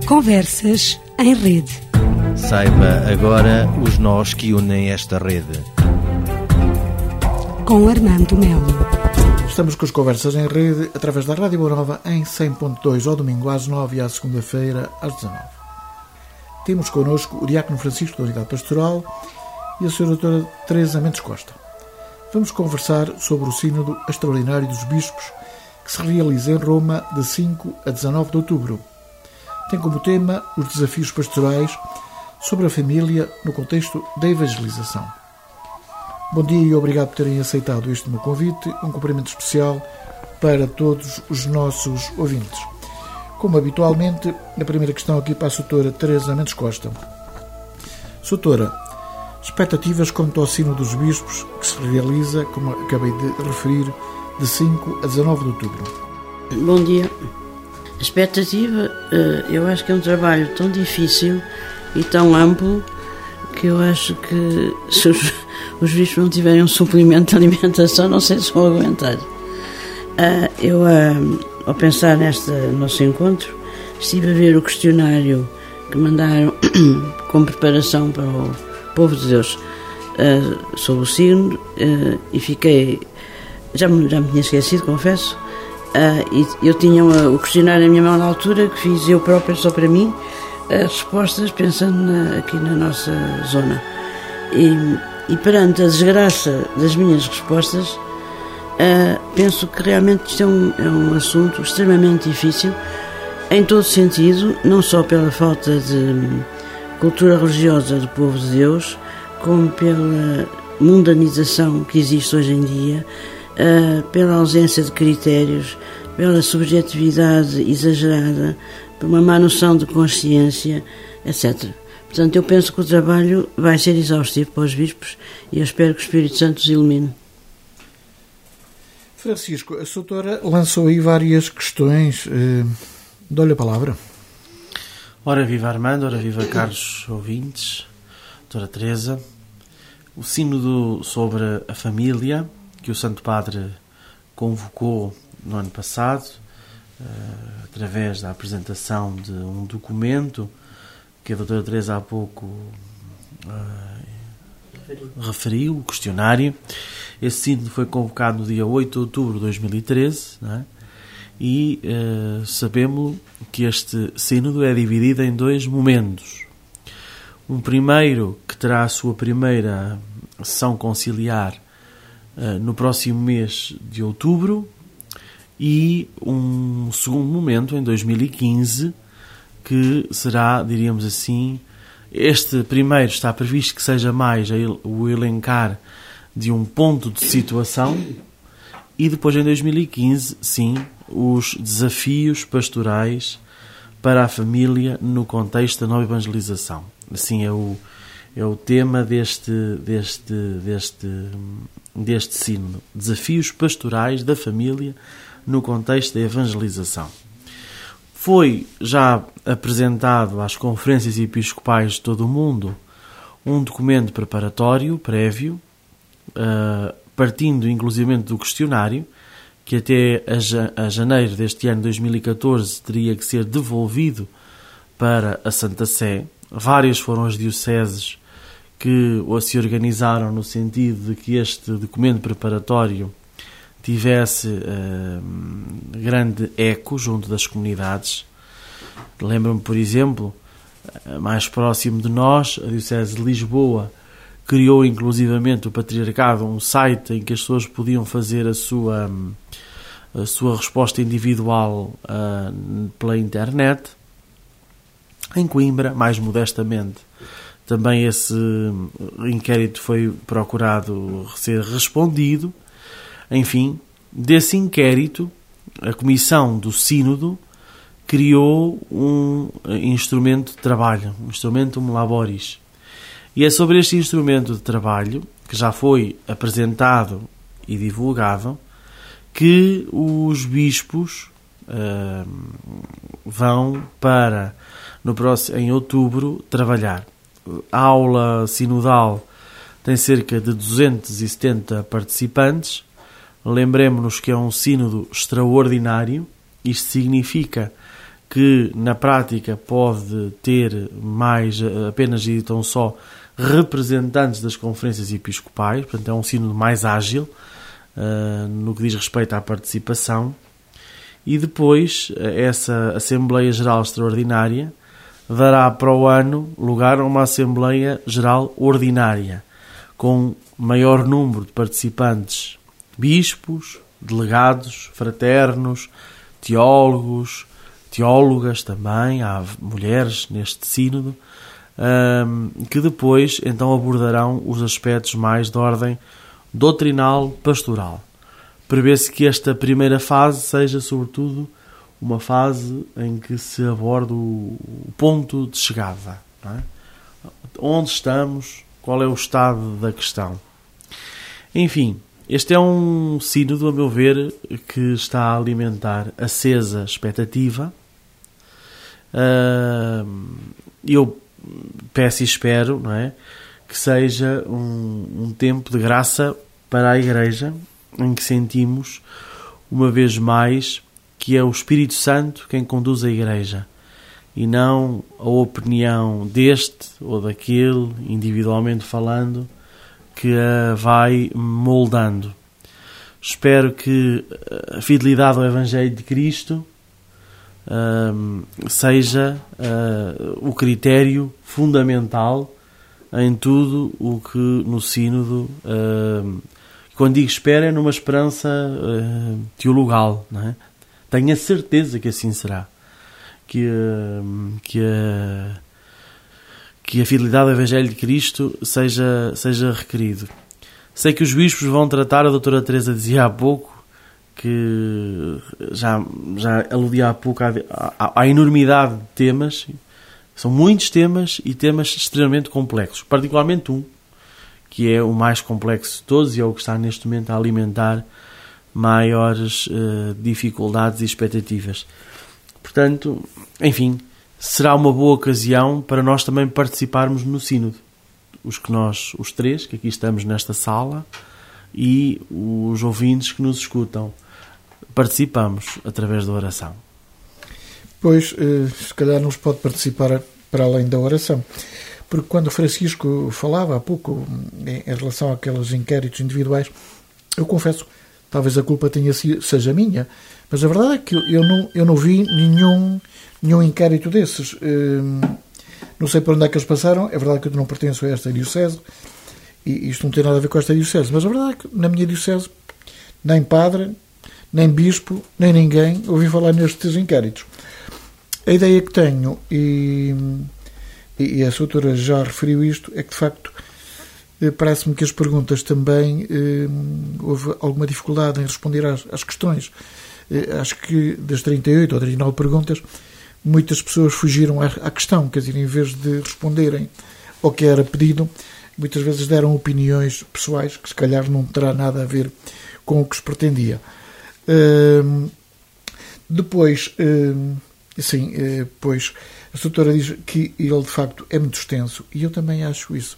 Conversas em Rede. Saiba agora os nós que unem esta rede. Com Armando Melo. Estamos com as Conversas em Rede através da Rádio Boa Nova em 100.2 ao domingo às 9 e à segunda-feira às 19. Temos connosco o Diácono Francisco da Unidade Pastoral e a Sra. Doutora Teresa Mendes Costa. Vamos conversar sobre o Sínodo Extraordinário dos Bispos que se realiza em Roma de 5 a 19 de outubro. Tem como tema os desafios pastorais sobre a família no contexto da evangelização. Bom dia e obrigado por terem aceitado este meu convite. Um cumprimento especial para todos os nossos ouvintes. Como habitualmente, a primeira questão aqui para a Sra. Teresa Mendes Costa. Doutora, expectativas quanto ao Sínodo dos Bispos que se realiza, como acabei de referir, de 5 a 19 de outubro. Bom dia. A expectativa, eu acho que é um trabalho tão difícil e tão amplo que eu acho que se os bispos não tiverem um suplemento de alimentação, não sei se vão aguentar. Eu, ao pensar neste nosso encontro, estive a ver o questionário que mandaram como preparação para o povo de Deus sobre o signo e fiquei... Já me tinha esquecido, confesso. E eu tinha o questionário na minha mão na altura, que fiz eu própria só para mim, as respostas pensando aqui na nossa zona. E perante a desgraça das minhas respostas, penso que realmente isto é um assunto extremamente difícil, em todo sentido, não só pela falta de cultura religiosa do povo de Deus, como pela mundanização que existe hoje em dia, pela ausência de critérios, pela subjetividade exagerada, por uma má noção de consciência, etc. Portanto, eu penso que o trabalho vai ser exaustivo para os bispos e eu espero que o Espírito Santo os ilumine. Francisco, a doutora lançou aí várias questões. Dou-lhe a palavra. Ora viva Armando, ora viva caros ouvintes, doutora Teresa. O sínodo sobre a família que o Santo Padre convocou no ano passado, através da apresentação de um documento que a doutora Teresa há pouco referiu, o questionário. Esse sínodo foi convocado no dia 8 de outubro de 2013, não é? E sabemos que este sínodo é dividido em dois momentos. Um primeiro, que terá a sua primeira sessão conciliar no próximo mês de outubro, e um segundo momento em 2015, que será, diríamos assim, este primeiro está previsto que seja mais o elencar de um ponto de situação, e depois em 2015, sim, os desafios pastorais para a família no contexto da nova evangelização. Assim é o tema deste sínodo. Desafios pastorais da família no contexto da evangelização. Foi já apresentado às conferências episcopais de todo o mundo um documento preparatório, prévio, partindo inclusivamente do questionário, que até a janeiro deste ano, 2014, teria que ser devolvido para a Santa Sé. Várias foram as dioceses que se organizaram no sentido de que este documento preparatório tivesse grande eco junto das comunidades. Lembro-me, por exemplo, mais próximo de nós, a Diocese de Lisboa criou inclusivamente o Patriarcado um site em que as pessoas podiam fazer a sua resposta individual pela internet. Em Coimbra, mais modestamente, também esse inquérito foi procurado ser respondido. Enfim, desse inquérito, a Comissão do Sínodo criou um instrumento de trabalho, um instrumento laboris. E é sobre este instrumento de trabalho, que já foi apresentado e divulgado, que os bispos vão para, em outubro, trabalhar. A aula sinodal tem cerca de 270 participantes. Lembremos-nos que é um sínodo extraordinário. Isto significa que na prática pode ter apenas e tão só representantes das conferências episcopais, portanto é um sínodo mais ágil no que diz respeito à participação. E depois essa Assembleia Geral Extraordinária dará para o ano lugar a uma Assembleia Geral Ordinária, com maior número de participantes, bispos, delegados, fraternos, teólogos, teólogas também, há mulheres neste sínodo, que depois então abordarão os aspectos mais de ordem doutrinal, pastoral. Prevê-se que esta primeira fase seja, sobretudo, uma fase em que se aborda o ponto de chegada. Não é? Onde estamos? Qual é o estado da questão? Enfim, este é um sínodo, a meu ver, que está a alimentar acesa expectativa. Eu peço e espero, não é, que seja um tempo de graça para a Igreja, em que sentimos, uma vez mais, que é o Espírito Santo quem conduz a Igreja e não a opinião deste ou daquele, individualmente falando, que a vai moldando. Espero que a fidelidade ao Evangelho de Cristo seja o critério fundamental em tudo o que no sínodo, quando digo espera, é numa esperança teologal, não é? Tenho a certeza que assim será, que a fidelidade ao Evangelho de Cristo seja requerido. Sei que os bispos vão tratar, a doutora Teresa dizia há pouco, que já aludia há pouco à enormidade de temas. São muitos temas e temas extremamente complexos, particularmente um, que é o mais complexo de todos e é o que está neste momento a alimentar maiores dificuldades e expectativas. Portanto, enfim, será uma boa ocasião para nós também participarmos no sínodo. Os três que aqui estamos nesta sala e os ouvintes que nos escutam, participamos através da oração. Pois, se calhar não se pode participar para além da oração, porque quando o Francisco falava há pouco em relação àqueles inquéritos individuais, eu confesso, talvez a culpa seja minha, mas a verdade é que eu não vi nenhum inquérito desses. Não sei para onde é que eles passaram. É verdade que eu não pertenço a esta diocese e isto não tem nada a ver com esta diocese, mas a verdade é que na minha diocese nem padre, nem bispo, nem ninguém ouvi falar nestes inquéritos. A ideia que tenho, e a doutora já referiu isto, é que de facto parece-me que as perguntas também houve alguma dificuldade em responder às questões. Acho que das 38 ou 39 perguntas, muitas pessoas fugiram à questão, quer dizer, em vez de responderem ao que era pedido, muitas vezes deram opiniões pessoais que se calhar não terá nada a ver com o que se pretendia. Depois, pois, a doutora diz que ele de facto é muito extenso, e eu também acho isso.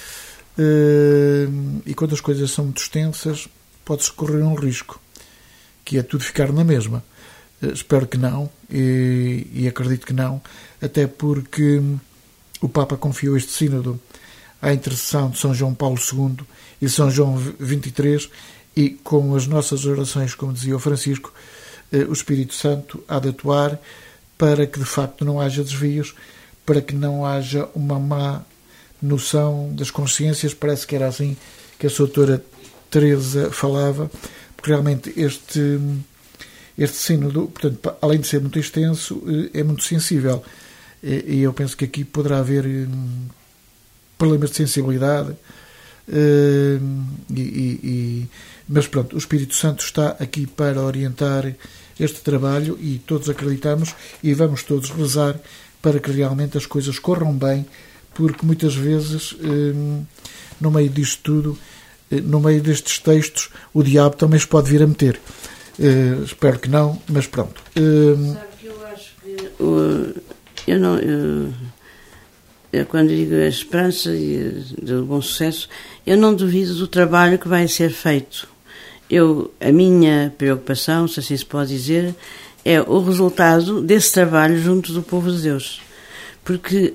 E quando as coisas são muito extensas, pode-se correr um risco, que é tudo ficar na mesma. Espero que não, e acredito que não, até porque o Papa confiou este sínodo à intercessão de São João Paulo II e São João XXIII, e com as nossas orações, como dizia o Francisco, o Espírito Santo há de atuar para que de facto não haja desvios, para que não haja uma má noção das consciências. Parece que era assim que a doutora Teresa falava, porque realmente este sínodo, portanto, além de ser muito extenso, é muito sensível, e eu penso que aqui poderá haver problemas de sensibilidade, mas pronto, o Espírito Santo está aqui para orientar este trabalho, e todos acreditamos e vamos todos rezar para que realmente as coisas corram bem, porque muitas vezes no meio disto tudo, no meio destes textos, o diabo também se pode vir a meter. Espero que não, mas pronto. Sabe que eu acho que eu quando digo a esperança e do bom sucesso, eu não duvido do trabalho que vai ser feito. A minha preocupação, se assim se pode dizer, é o resultado desse trabalho junto do povo de Deus. Porque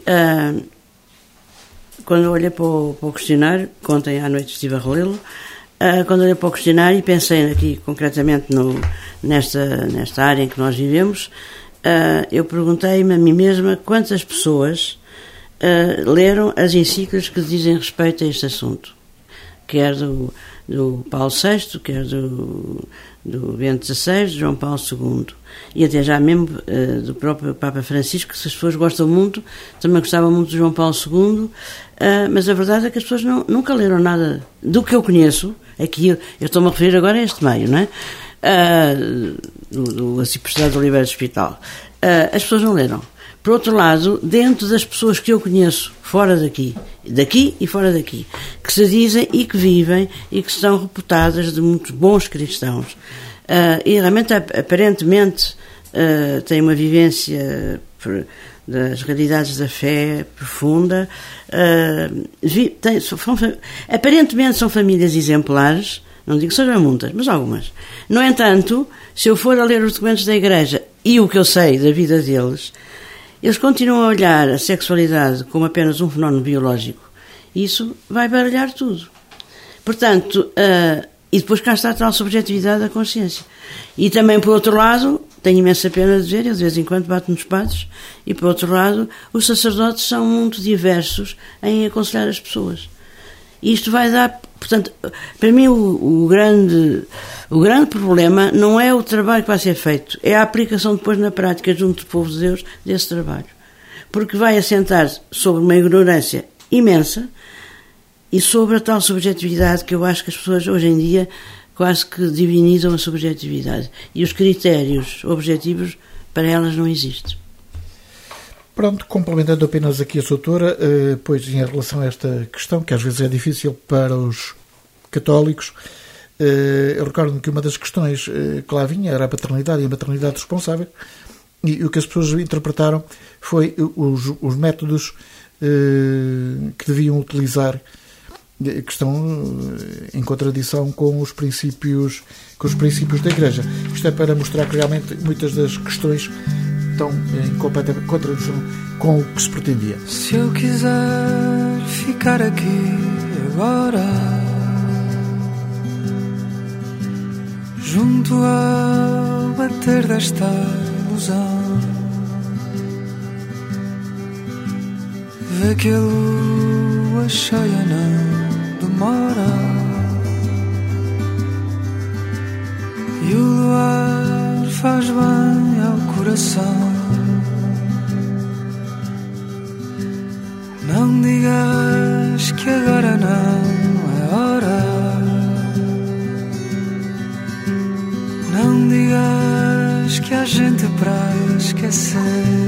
quando eu olhei para o questionário, ontem à noite estive a relê-lo, quando olhei para o questionário e pensei aqui concretamente nesta área em que nós vivemos, eu perguntei-me a mim mesma quantas pessoas leram as encíclicas que dizem respeito a este assunto, quer do Paulo VI, quer do Bento XVI, de João Paulo II, e até já mesmo do próprio Papa Francisco, que se as pessoas gostam muito, também gostavam muito de João Paulo II, mas a verdade é que as pessoas nunca leram nada do que eu conheço. Aqui eu estou-me a referir agora a este meio, não é? Do Arciprestado de Oliveira do Hospital. As pessoas não leram. Por outro lado, dentro das pessoas que eu conheço, fora daqui e fora daqui, que se dizem e que vivem e que estão reputadas de muitos bons cristãos, e realmente, aparentemente, têm uma vivência das realidades da fé profunda, aparentemente são famílias exemplares, não digo que sejam muitas, mas algumas. No entanto, se eu for a ler os documentos da Igreja e o que eu sei da vida deles, eles continuam a olhar a sexualidade como apenas um fenómeno biológico. Isso vai baralhar tudo. Portanto, e depois cá está a tal subjetividade da consciência. E também, por outro lado, tenho imensa pena de ver, eu de vez em quando bato nos padres, e por outro lado, os sacerdotes são muito diversos em aconselhar as pessoas. E isto vai dar, portanto, para mim o grande problema não é o trabalho que vai ser feito, é a aplicação depois na prática junto do povo de Deus desse trabalho. Porque vai assentar sobre uma ignorância imensa e sobre a tal subjetividade que eu acho que as pessoas hoje em dia quase que divinizam a subjetividade. E os critérios objetivos para elas não existem. Pronto, complementando apenas aqui a sua doutora, pois em relação a esta questão, que às vezes é difícil para os católicos, eu recordo-me que uma das questões que lá vinha era a paternidade e a maternidade responsável, e o que as pessoas interpretaram foi os métodos que deviam utilizar, que estão em contradição com os princípios da Igreja. Isto é para mostrar que realmente muitas das questões estão em completa contradição com o que se pretendia. Se eu quiser ficar aqui agora, junto ao bater desta ilusão, vê que a lua cheia não demora e o luar faz bem ao coração. Não digas que agora não é hora, não digas que há gente para esquecer.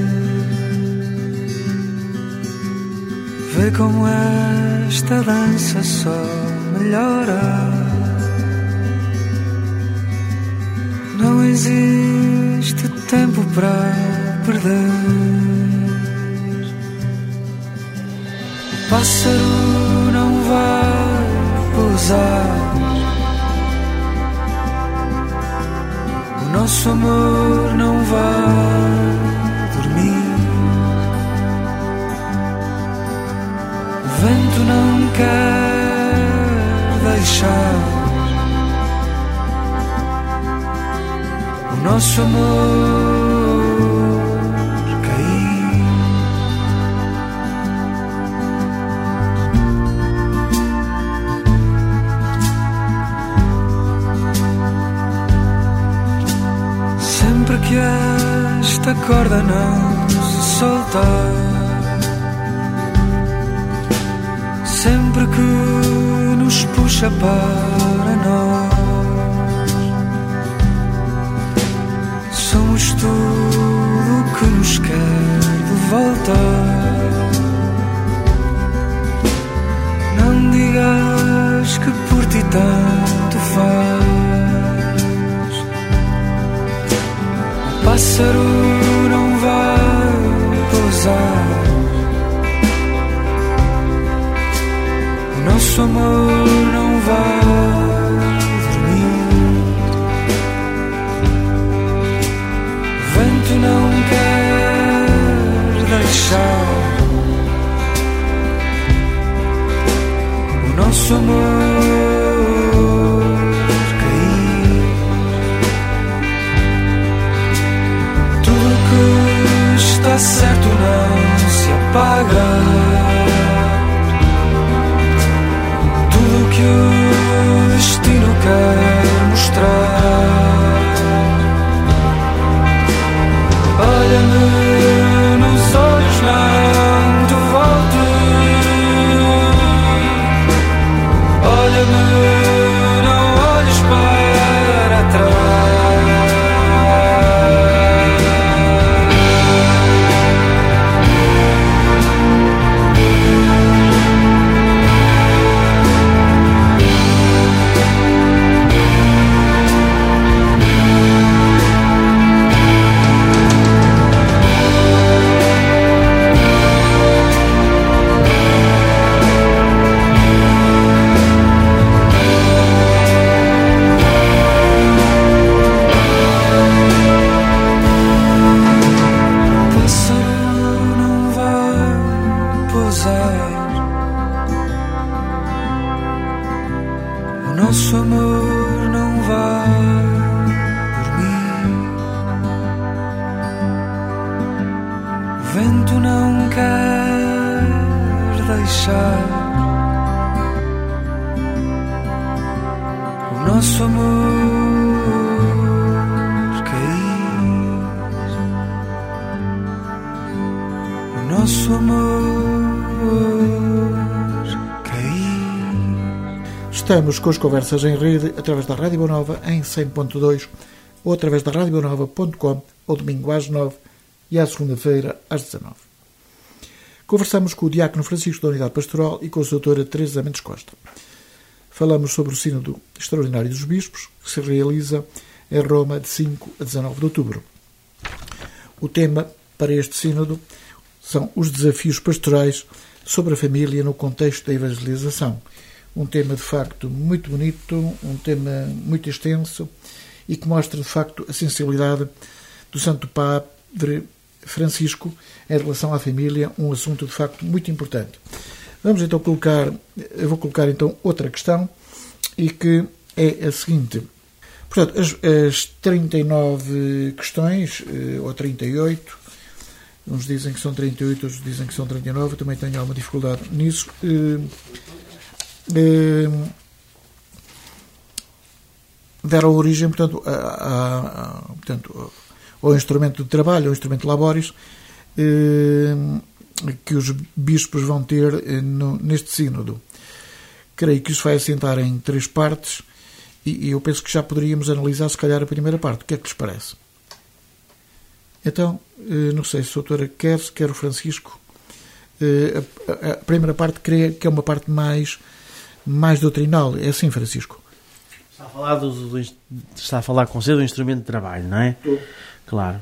Vê como esta dança só melhora. Não existe tempo para perder. O pássaro não vai pousar, o nosso amor não vai dormir. O vento não quer deixar o nosso amor cair. Sempre que esta corda não se soltar, sempre que nos puxa para nós, somos tudo que nos quer de volta. Não digas que por ti tanto faz. O pássaro não vai pousar, o nosso amor não vai dormir. deixar o nosso amor cair. Tudo que está certo não se apaga. Tudo que o destino quer mostrar. Olha-me nos olhos, não te voltes. Olha-me, não olhes para trás. O nosso amor não vai dormir. O vento não quer deixar o nosso amor cair. O nosso amor. Estamos com as conversas em rede através da Rádio Boa Nova em 100.2 ou através da radioboanova.com ao domingo às 9 e à segunda-feira às 19. Conversamos com o Diácono Francisco da Unidade Pastoral e com a doutora Teresa Mendes Costa. Falamos sobre o Sínodo Extraordinário dos Bispos, que se realiza em Roma de 5 a 19 de outubro. O tema para este Sínodo são os desafios pastorais sobre a família no contexto da evangelização. Um tema, de facto, muito bonito, um tema muito extenso e que mostra, de facto, a sensibilidade do Santo Padre Francisco em relação à família, um assunto, de facto, muito importante. Vamos, então, eu vou colocar, então, outra questão e que é a seguinte. Portanto, as 39 questões, ou 38, uns dizem que são 38, outros dizem que são 39, eu também tenho alguma dificuldade nisso, deram origem, portanto, ao instrumento de trabalho, ao instrumento de laboris, que os bispos vão ter neste sínodo. Creio que isso vai assentar em 3 partes e eu penso que já poderíamos analisar, se calhar, a primeira parte. O que é que lhes parece? Então, não sei se a doutora quer o Francisco. A primeira parte, creio que é uma parte mais doutrinal. É assim, Francisco? Está a falar com você do instrumento de trabalho, não é? Estou. Claro.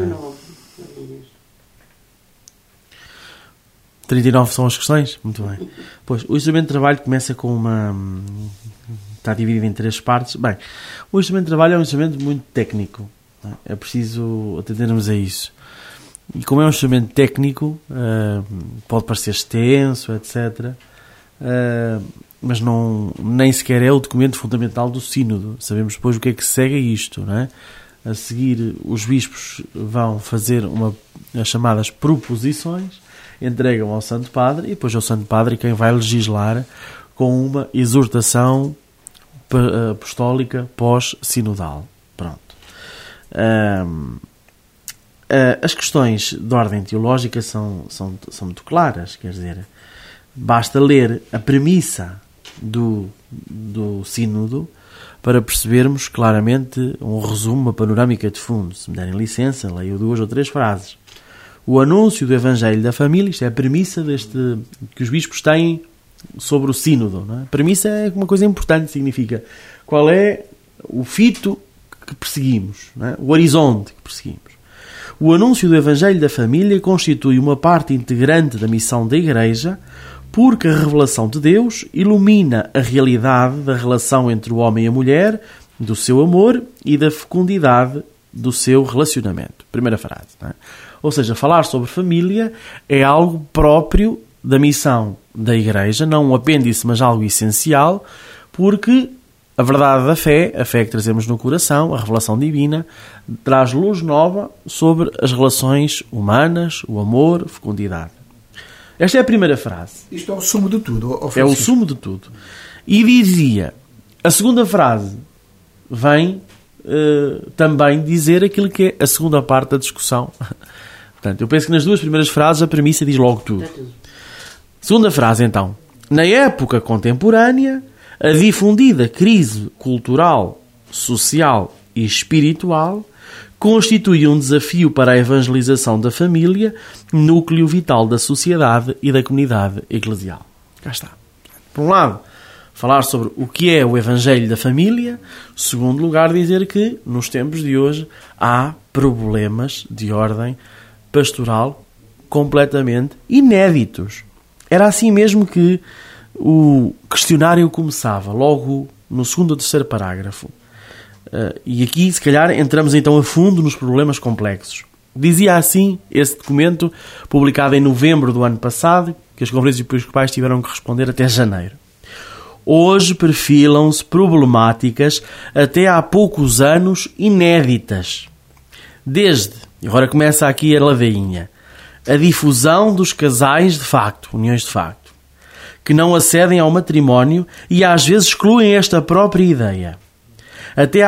39. 39 são as questões? Muito bem. Pois, o instrumento de trabalho começa com está dividido em 3 partes. Bem, o instrumento de trabalho é um instrumento muito técnico. É preciso atendermos a isso. E como é um instrumento técnico, pode parecer extenso, etc., mas nem sequer é o documento fundamental do sínodo. Sabemos depois o que é que segue a isto, não é? A seguir, os bispos vão fazer as chamadas proposições, entregam ao Santo Padre e depois é o Santo Padre quem vai legislar com uma exortação apostólica pós-sinodal. Pronto. As questões de ordem teológica são muito claras, quer dizer, basta ler a premissa do sínodo para percebermos claramente um resumo, uma panorâmica de fundo. Se me derem licença, leio 2 ou 3 frases. O anúncio do Evangelho da Família, isto é a premissa que os bispos têm sobre o sínodo. Não é? A premissa é uma coisa importante, significa qual é o fito que perseguimos, não é? O horizonte que perseguimos. O anúncio do Evangelho da Família constitui uma parte integrante da missão da Igreja, porque a revelação de Deus ilumina a realidade da relação entre o homem e a mulher, do seu amor e da fecundidade do seu relacionamento. Primeira frase. Não é? Ou seja, falar sobre família é algo próprio da missão da Igreja, não um apêndice, mas algo essencial, porque a verdade da fé, a fé que trazemos no coração, a revelação divina, traz luz nova sobre as relações humanas, o amor, a fecundidade. Esta é a primeira frase. Isto é o sumo de tudo. É o sumo de tudo. E dizia, a segunda frase vem também dizer aquilo que é a segunda parte da discussão. Portanto, eu penso que nas duas primeiras frases a premissa diz logo tudo. Segunda frase, então. Na época contemporânea, a difundida crise cultural, social e espiritual constitui um desafio para a evangelização da família, núcleo vital da sociedade e da comunidade eclesial. Cá está. Por um lado, falar sobre o que é o Evangelho da família. Segundo lugar, dizer que, nos tempos de hoje, há problemas de ordem pastoral completamente inéditos. Era assim mesmo que o questionário começava, logo no segundo ou terceiro parágrafo. E aqui, se calhar, entramos então a fundo nos problemas complexos. Dizia assim esse documento, publicado em novembro do ano passado, que as conferências episcopais tiveram que responder até janeiro. Hoje perfilam-se problemáticas até há poucos anos inéditas. Desde, e agora começa aqui a ladainha, a difusão dos casais de facto, uniões de facto, que não acedem ao matrimónio e às vezes excluem esta própria ideia. Até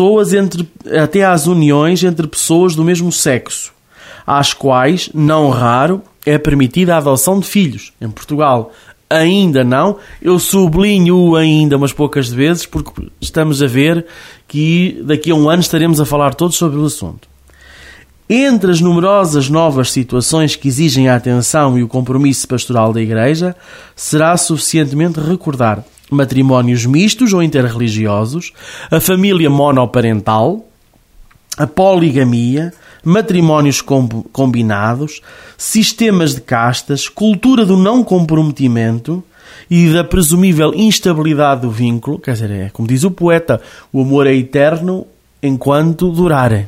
às uniões entre pessoas do mesmo sexo, às quais, não raro, é permitida a adoção de filhos. Em Portugal, ainda não. Eu sublinho ainda umas poucas vezes, porque estamos a ver que daqui a um ano estaremos a falar todos sobre o assunto. Entre as numerosas novas situações que exigem a atenção e o compromisso pastoral da Igreja, será suficientemente recordar matrimónios mistos ou interreligiosos, a família monoparental, a poligamia, matrimónios combinados, sistemas de castas, cultura do não comprometimento e da presumível instabilidade do vínculo. Quer dizer, é como diz o poeta, o amor é eterno enquanto durar.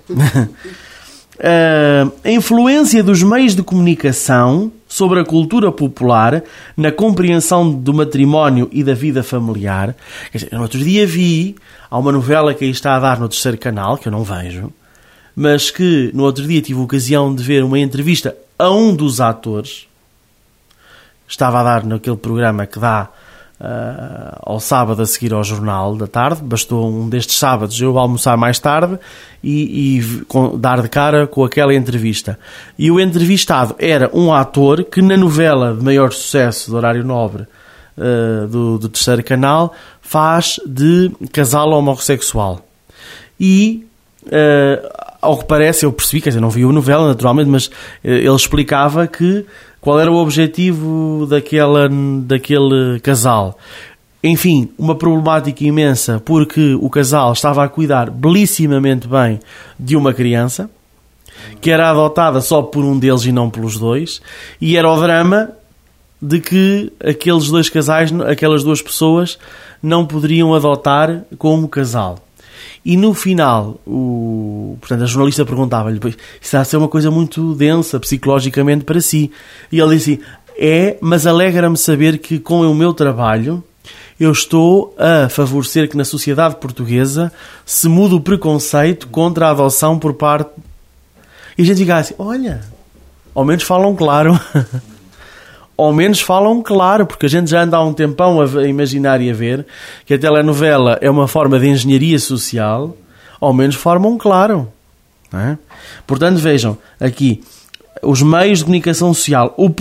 A influência dos meios de comunicação sobre a cultura popular na compreensão do matrimónio e da vida familiar. Quer dizer, no outro dia há uma novela que aí está a dar no terceiro canal, que eu não vejo, mas que no outro dia tive a ocasião de ver uma entrevista a um dos atores. Estava a dar naquele programa que dá ao sábado a seguir ao Jornal da Tarde. Bastou um destes sábados eu almoçar mais tarde e dar de cara com aquela entrevista. E o entrevistado era um ator que na novela de maior sucesso do horário nobre do terceiro canal faz de casal homossexual. E ao que parece, eu percebi, quer dizer, não vi a novela naturalmente, mas ele explicava qual era o objetivo daquele casal. Enfim, uma problemática imensa, porque o casal estava a cuidar belissimamente bem de uma criança, que era adotada só por um deles e não pelos dois, e era o drama de que aqueles dois casais, aquelas duas pessoas, não poderiam adotar como casal. E no final, portanto, a jornalista perguntava-lhe, isso está a ser uma coisa muito densa psicologicamente para si. E ele disse, mas alegra-me saber que com o meu trabalho eu estou a favorecer que na sociedade portuguesa se mude o preconceito contra a adoção por parte... E a gente fica assim, olha, ao menos falam claro. Ao menos falam claro, porque a gente já anda há um tempão a imaginar e a ver que a telenovela é uma forma de engenharia social. Ao menos formam claro, não é? Portanto, vejam, aqui, os meios de comunicação social, o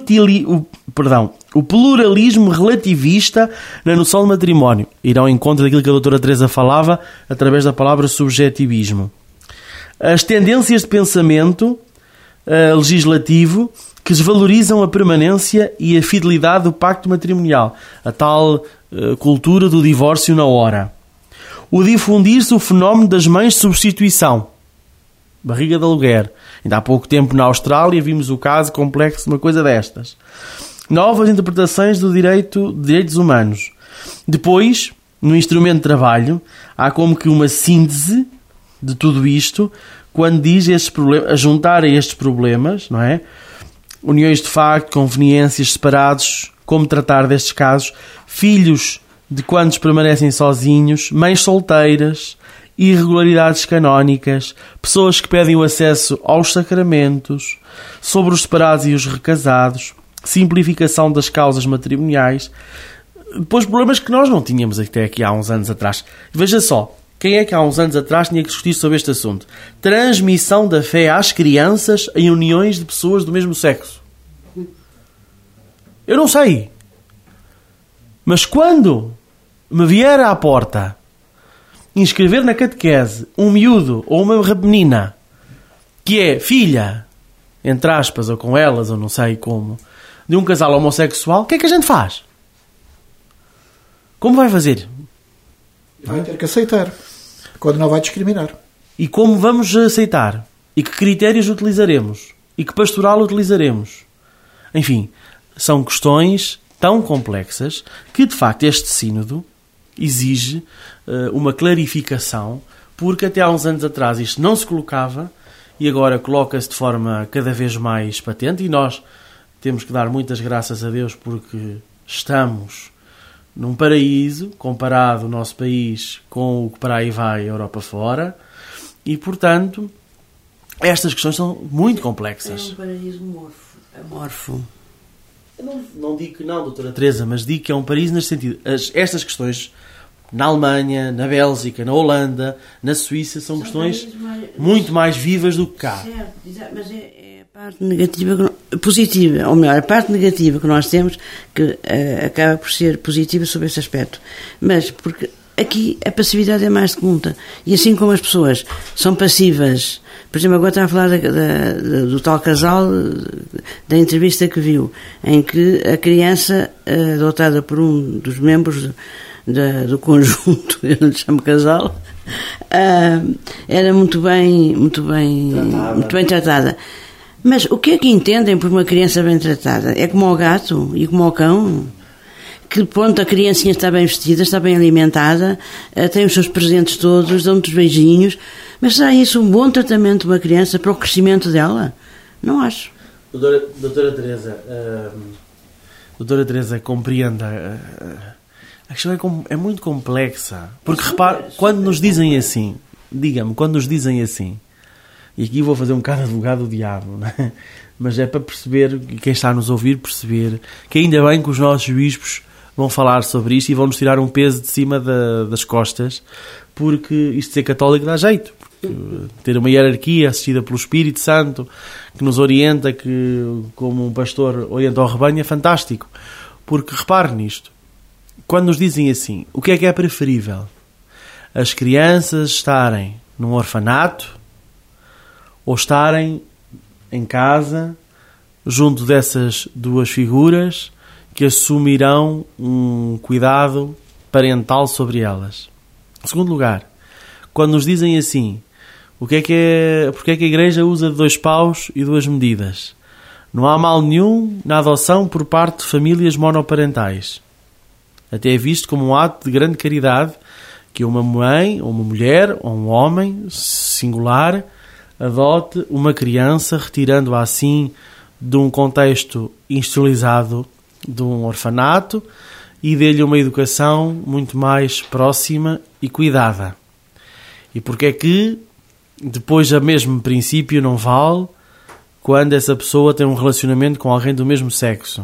pluralismo relativista na noção de matrimónio, irão ao encontro daquilo que a doutora Teresa falava através da palavra subjetivismo. As tendências de pensamento legislativo que desvalorizam a permanência e a fidelidade do pacto matrimonial, a tal cultura do divórcio na hora. O difundir-se o fenómeno das mães de substituição, barriga de aluguer. Ainda há pouco tempo na Austrália vimos o caso complexo de uma coisa destas. Novas interpretações do direito de direitos humanos. Depois, no instrumento de trabalho, há como que uma síntese de tudo isto quando diz estes problemas, a juntar a estes problemas, não é? Uniões de facto, conveniências, separados, como tratar destes casos, filhos de quantos permanecem sozinhos, mães solteiras, irregularidades canónicas, pessoas que pedem o acesso aos sacramentos, sobre os separados e os recasados, simplificação das causas matrimoniais, depois problemas que nós não tínhamos até aqui há uns anos atrás. Veja só, quem é que há uns anos atrás tinha que discutir sobre este assunto? Transmissão da fé às crianças em uniões de pessoas do mesmo sexo. Eu não sei. Mas quando me vier à porta inscrever na catequese um miúdo ou uma menina que é filha, entre aspas, ou com elas, ou não sei como, de um casal homossexual, o que é que a gente faz? Como vai fazer? Vai ter que aceitar. Quando não vai discriminar. E como vamos aceitar? E que critérios utilizaremos? E que pastoral utilizaremos? Enfim, são questões tão complexas que, de facto, este sínodo exige uma clarificação, porque até há uns anos atrás isto não se colocava e agora coloca-se de forma cada vez mais patente, e nós temos que dar muitas graças a Deus porque estamos num paraíso, comparado o nosso país com o que para aí vai a Europa fora, e, portanto, estas questões são muito complexas. É um paraíso amorfo. Eu não digo que não, doutora Teresa, mas digo que é um paraíso neste sentido. Estas questões, na Alemanha, na Bélgica, na Holanda, na Suíça, são questões muito mais vivas do que cá. Certo, mas é a parte negativa, positiva, ou melhor, a parte negativa que nós temos, que acaba por ser positiva sobre esse aspecto. Mas, porque aqui a passividade é mais de conta. E assim como as pessoas são passivas, por exemplo, agora está a falar do tal casal, da entrevista que viu, em que a criança, adotada por um dos membros do conjunto, eu não lhe chamo casal, era muito bem tratada. Mas o que é que entendem por uma criança bem tratada? É como o gato e como o cão? Que ponto a criancinha está bem vestida, está bem alimentada, tem os seus presentes todos, dão-te os beijinhos, mas será isso um bom tratamento de uma criança para o crescimento dela? Não acho. Doutora Teresa, compreenda, a questão é muito complexa, porque repare, quando nos dizem assim, diga-me, quando nos dizem assim, e aqui vou fazer um bocado advogado do diabo, não é? Mas é para perceber, quem está a nos ouvir perceber, que ainda bem que os nossos bispos vão falar sobre isto e vão-nos tirar um peso de cima das costas, porque isto de ser católico dá jeito. Ter uma hierarquia assistida pelo Espírito Santo, que nos orienta, que como um pastor orienta ao rebanho, é fantástico. Porque repare nisto, quando nos dizem assim, o que é preferível? As crianças estarem num orfanato ou estarem em casa, junto dessas duas figuras que assumirão um cuidado parental sobre elas? Em segundo lugar, quando nos dizem assim, porque é que a Igreja usa 2 paus e 2 medidas? Não há mal nenhum na adoção por parte de famílias monoparentais. Até é visto como um ato de grande caridade que uma mãe, ou uma mulher, ou um homem singular adote uma criança, retirando-a assim de um contexto institucionalizado de um orfanato e dê-lhe uma educação muito mais próxima e cuidada. E porque é que depois o mesmo princípio não vale quando essa pessoa tem um relacionamento com alguém do mesmo sexo?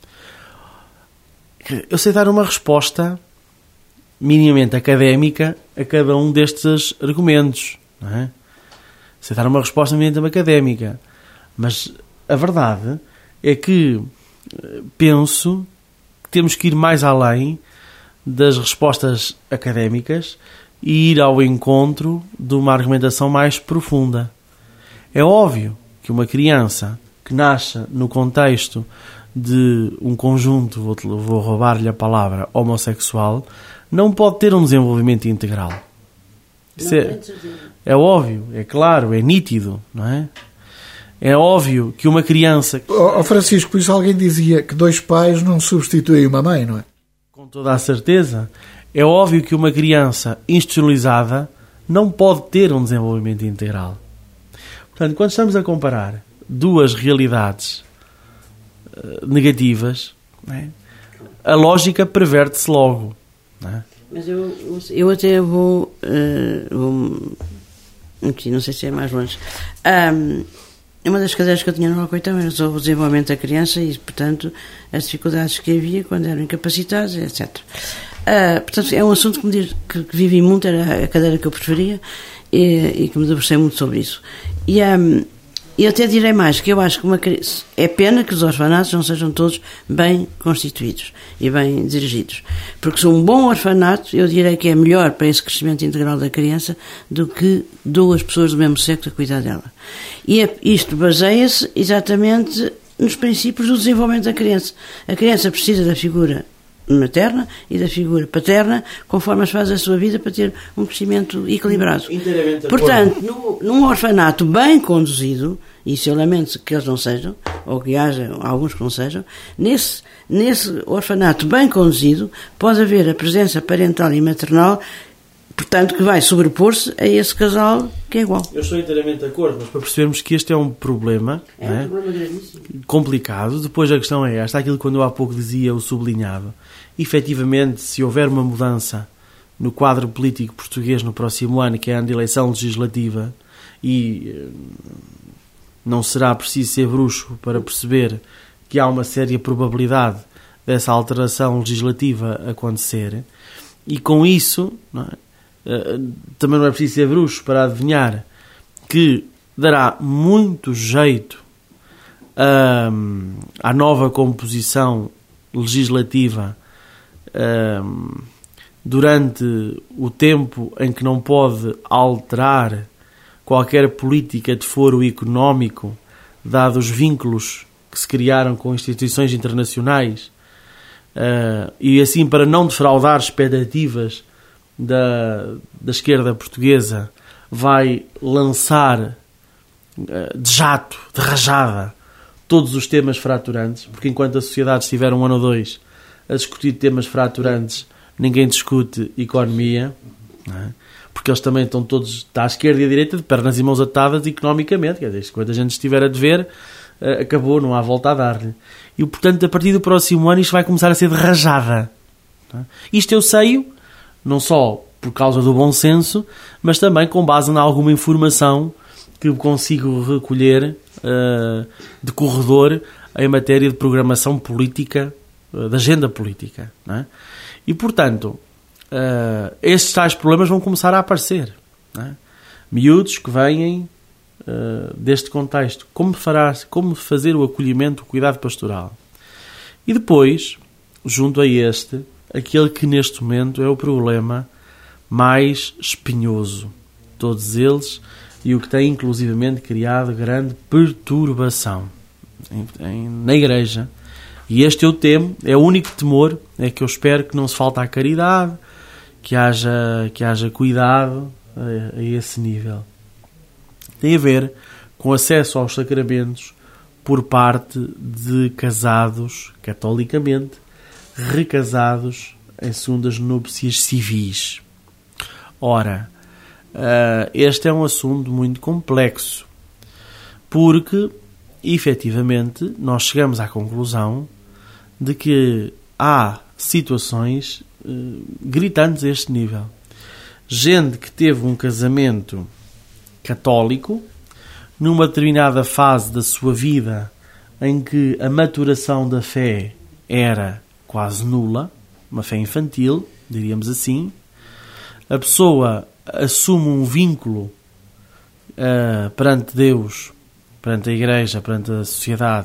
Eu sei dar uma resposta minimamente académica a cada um destes argumentos, não é? Sei dar uma resposta minimamente académica, mas a verdade é que penso que temos que ir mais além das respostas académicas e ir ao encontro de uma argumentação mais profunda. É óbvio que uma criança que nasce no contexto de um conjunto, vou roubar-lhe a palavra, homossexual, não pode ter um desenvolvimento integral. Isso é óbvio, é claro, é nítido, não é? É óbvio que uma criança... Francisco, por isso alguém dizia que 2 pais não substituem uma mãe, não é? Com toda a certeza. É óbvio que uma criança institucionalizada não pode ter um desenvolvimento integral. Portanto, quando estamos a comparar duas realidades negativas, não é? A lógica perverte-se logo. Não é? Mas eu até vou aqui, não sei se é mais longe. Uma das cadeiras que eu tinha no Alcoitão era sobre o desenvolvimento da criança e, portanto, as dificuldades que havia quando eram incapacitados, etc. Portanto, é um assunto que vivi muito, era a cadeira que eu preferia e que me debrucei muito sobre isso. E até direi mais, que eu acho que é pena que os orfanatos não sejam todos bem constituídos e bem dirigidos. Porque se um bom orfanato, eu direi que é melhor para esse crescimento integral da criança do que duas pessoas do mesmo sexo a cuidar dela. E isto baseia-se exatamente nos princípios do desenvolvimento da criança. A criança precisa da figura materna e da figura paterna conforme as faz a sua vida para ter um crescimento equilibrado. Portanto, num orfanato bem conduzido, e se eu lamento que eles não sejam, ou que haja alguns que não sejam, nesse orfanato bem conduzido pode haver a presença parental e maternal, portanto, que vai sobrepor-se a esse casal que é igual. Eu estou inteiramente de acordo, mas para percebermos que este é um problema, um problema gravíssimo, complicado. Depois a questão é esta, aquilo que quando eu há pouco dizia, o sublinhado. Efetivamente, se houver uma mudança no quadro político português no próximo ano, que é a ano de eleição legislativa, e não será preciso ser bruxo para perceber que há uma séria probabilidade dessa alteração legislativa acontecer, e com isso, não é? Também não é preciso ser bruxo para adivinhar que dará muito jeito à nova composição legislativa durante o tempo em que não pode alterar qualquer política de foro económico, dados os vínculos que se criaram com instituições internacionais, e assim para não defraudar expectativas da esquerda portuguesa, vai lançar de jato, de rajada, todos os temas fraturantes, porque enquanto a sociedade estiver um ano ou dois a discutir temas fraturantes, ninguém discute economia, não é? Porque eles também estão todos à esquerda e à direita de pernas e mãos atadas economicamente, quer dizer, quando a gente estiver a dever, acabou, não há volta a dar-lhe. E portanto, a partir do próximo ano isto vai começar a ser de rajada, não é? Isto eu sei, não só por causa do bom senso, mas também com base em alguma informação que consigo recolher de corredor em matéria de programação política, de agenda política, não é? E, portanto, estes tais problemas vão começar a aparecer, não é? Miúdos que vêm deste contexto. Como fazer o acolhimento, o cuidado pastoral. E depois, junto a aquele que neste momento é o problema mais espinhoso. Todos eles, e o que tem inclusivamente criado grande perturbação na Igreja. E este eu temo, é o único temor, é que eu espero que não se falte à caridade, que haja cuidado a esse nível. Tem a ver com acesso aos sacramentos por parte de casados catolicamente, recasados em segundas núpcias civis. Ora, este é um assunto muito complexo, porque, efetivamente, nós chegamos à conclusão de que há situações gritantes a este nível. Gente que teve um casamento católico, numa determinada fase da sua vida em que a maturação da fé era quase nula, uma fé infantil, diríamos assim, a pessoa assume um vínculo perante Deus, perante a Igreja, perante a sociedade,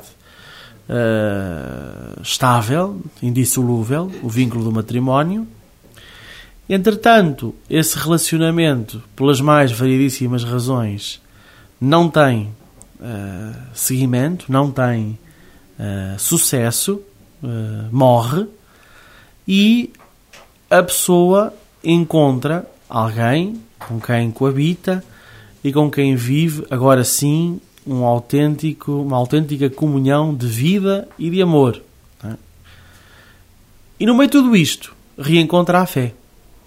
estável, indissolúvel, o vínculo do matrimónio. Entretanto, esse relacionamento, pelas mais variedíssimas razões, não tem seguimento, não tem sucesso, morre, e a pessoa encontra alguém com quem coabita e com quem vive, agora sim, uma autêntica comunhão de vida e de amor. Não é? E no meio de tudo isto, reencontra a fé.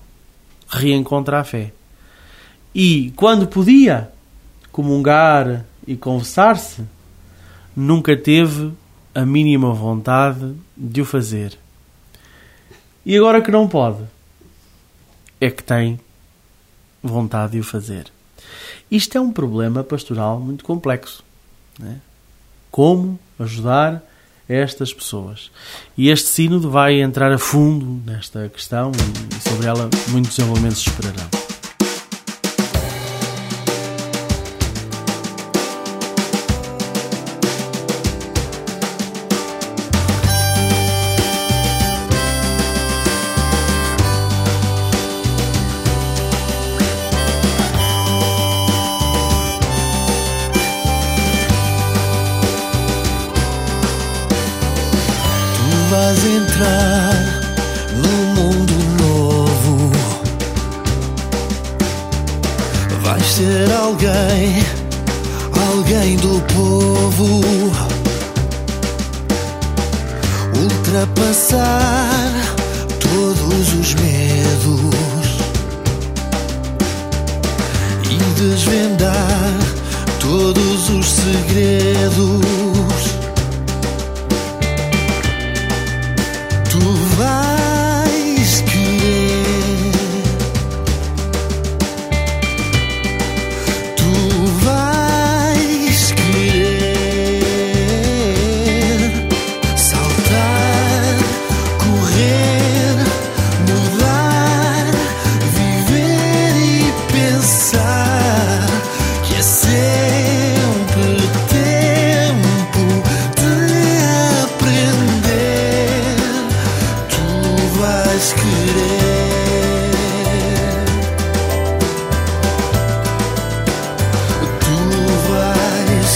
E quando podia comungar e confessar-se, nunca teve a mínima vontade de o fazer. E agora que não pode, é que tem vontade de o fazer. Isto é um problema pastoral muito complexo, né? Como ajudar estas pessoas? E este sínodo vai entrar a fundo nesta questão e sobre ela muitos desenvolvimentos se esperarão. Vais entrar num mundo novo, vais ser alguém do povo, ultrapassar todos os medos e desvendar todos os segredos. Tu vais querer, tu vais querer saltar, correr, mudar, viver e pensar que é sempre tempo de aprender. Vais querer, tu vais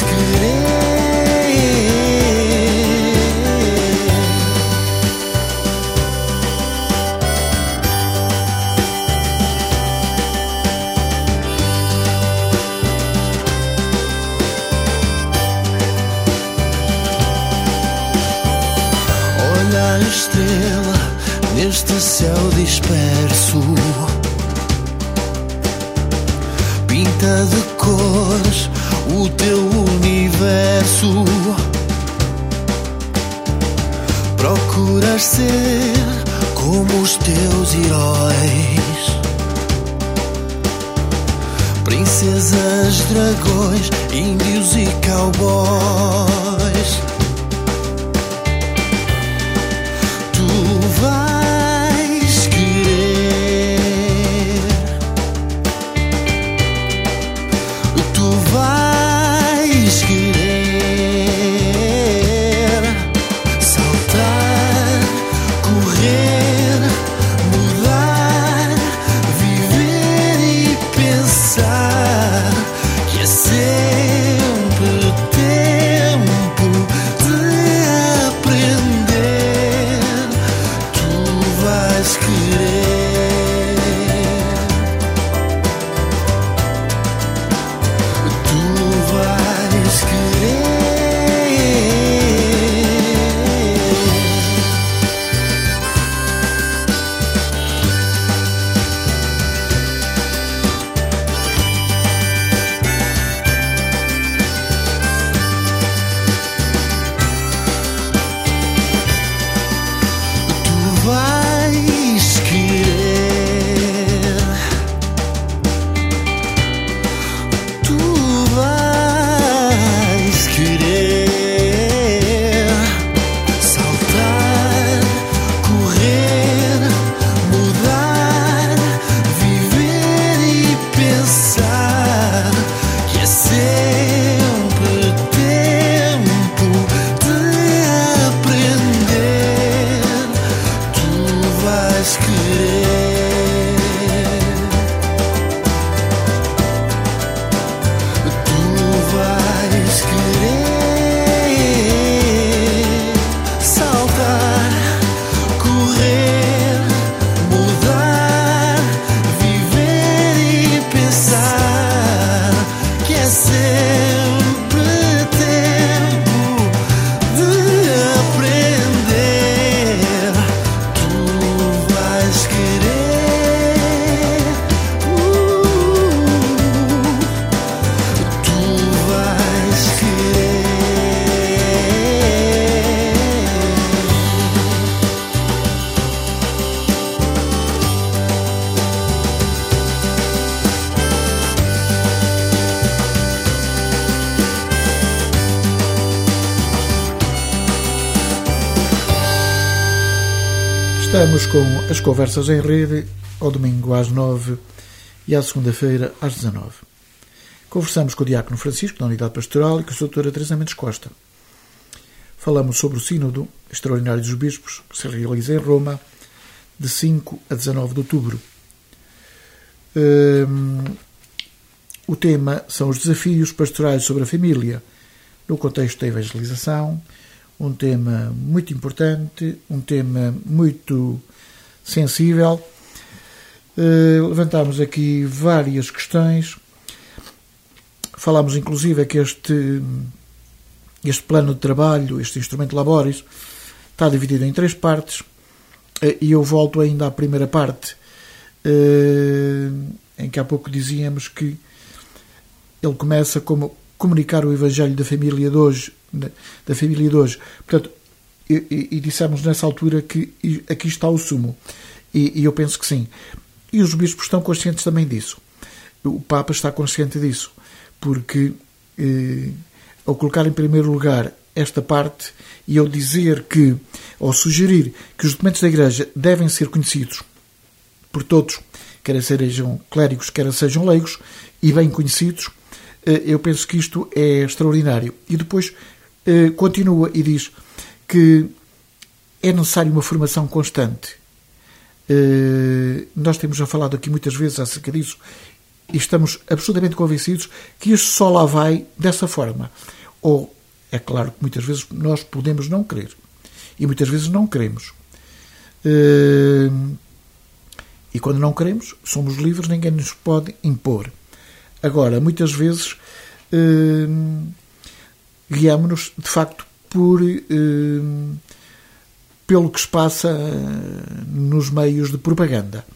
olha a estrela neste céu disperso, pinta de cores o teu universo. Procuras ser como os teus heróis, princesas, dragões, índios e cowboys. Tu vais querer, tu vais querer saltar, correr, mudar, viver e pensar que é sempre tempo Estamos com as conversas em rede ao domingo às 9 e à segunda-feira às 19. Conversamos com o Diácono Francisco, da Unidade Pastoral, e com a doutora Teresa Mendes Costa. Falamos sobre o Sínodo Extraordinário dos Bispos, que se realiza em Roma, de 5 a 19 de outubro. O tema são os desafios pastorais sobre a família, no contexto da evangelização, um tema muito importante, um tema muito sensível. Levantámos aqui várias questões. Falámos inclusive que este plano de trabalho, este instrumento Laboris, está dividido em 3 partes, e eu volto ainda à primeira parte, em que há pouco dizíamos que ele começa como comunicar o Evangelho da família de hoje, Portanto, e dissemos nessa altura que aqui está o sumo, e eu penso que sim. E os bispos estão conscientes também disso. O Papa está consciente disso, porque ao colocar em primeiro lugar esta parte, e ao dizer que, ao sugerir que os documentos da Igreja devem ser conhecidos por todos, quer sejam clérigos, quer sejam leigos, e bem conhecidos, eu penso que isto é extraordinário. E depois continua e diz que é necessário uma formação constante. Nós temos já falado aqui muitas vezes acerca disso, e estamos absolutamente convencidos que isto só lá vai dessa forma. Ou, é claro que muitas vezes nós podemos não querer, e muitas vezes não queremos. E quando não queremos, somos livres, ninguém nos pode impor. Agora, muitas vezes guiamos-nos, de facto, pelo que se passa nos meios de propaganda.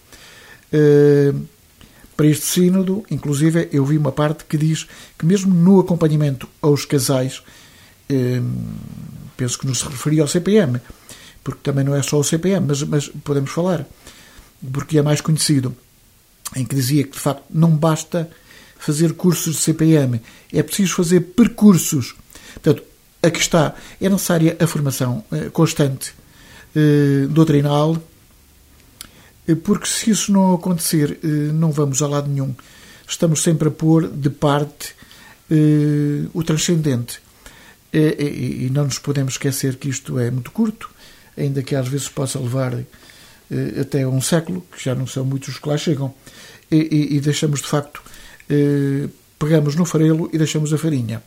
Para este sínodo, inclusive, eu vi uma parte que diz que mesmo no acompanhamento aos casais, penso que nos referia ao CPM, porque também não é só o CPM, mas podemos falar, porque é mais conhecido, em que dizia que, de facto, não basta fazer cursos de CPM, é preciso fazer percursos. Portanto, aqui está, é necessária a formação constante doutrinal, porque se isso não acontecer, não vamos a lado nenhum. Estamos sempre a pôr de parte o transcendente. E não nos podemos esquecer que isto é muito curto, ainda que às vezes possa levar até um século, que já não são muitos os que lá chegam, e deixamos, de facto, pegamos no farelo e deixamos a farinha.